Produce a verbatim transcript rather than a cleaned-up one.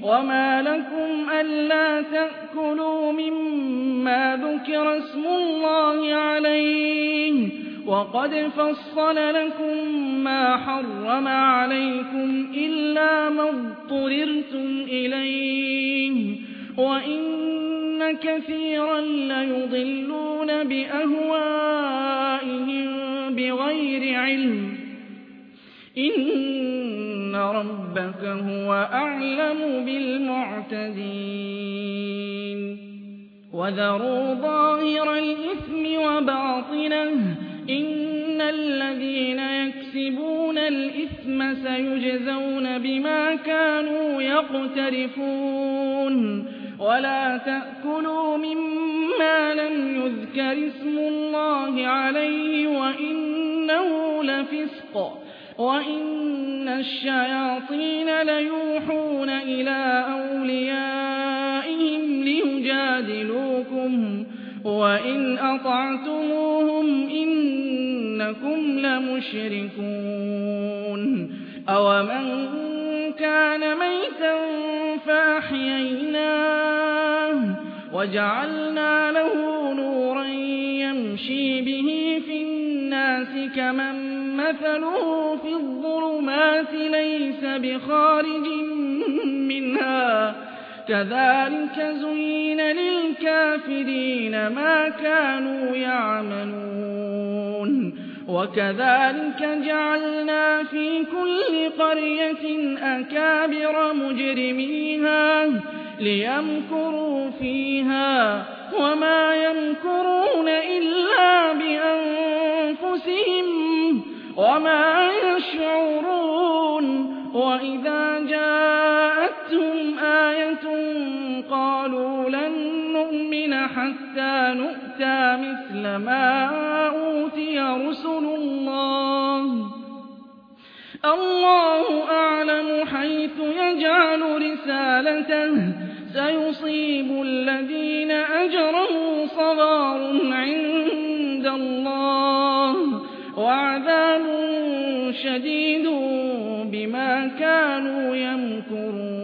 وما لكم ألا تأكلوا مما ذكر اسم الله عليه وقد فصل لكم ما حرم عليكم إلا ما اضطررتم إليه وإن كثيرا ليضلون بأهوائهم بغير علم إن ربك هو أعلم بالمعتدين وذروا ظاهر الإثم وباطنه إن الذين يكسبون الإثم سيجزون بما كانوا يقترفون ولا تأكلوا مما لم يذكر اسم الله عليه وإنه لفسق وإن الشياطين ليوحون إلى أوليائهم ليجادلوكم وإن أطعتموهم إنكم لمشركون أومن كان ميتا فأحييناه وجعلنا له نورا يمشي به في الناس كمن مثله في الظلمات ليس بخارج منها كذلك زين للكافرين ما كانوا يعملون وكذلك جعلنا في كل قرية أكابر مجرميها ليمكروا فيها وما يمكرون إلا بأنفسهم وما يشعرون وإذا جاءتهم آية قالوا لن نؤمن حتى نؤتى مثل ما أوتي رسل الله الله أعلم حيث يجعل رسالته سيصيب الذين أجرموا صغار عند الله وعذاب شديد بما كانوا يمكرون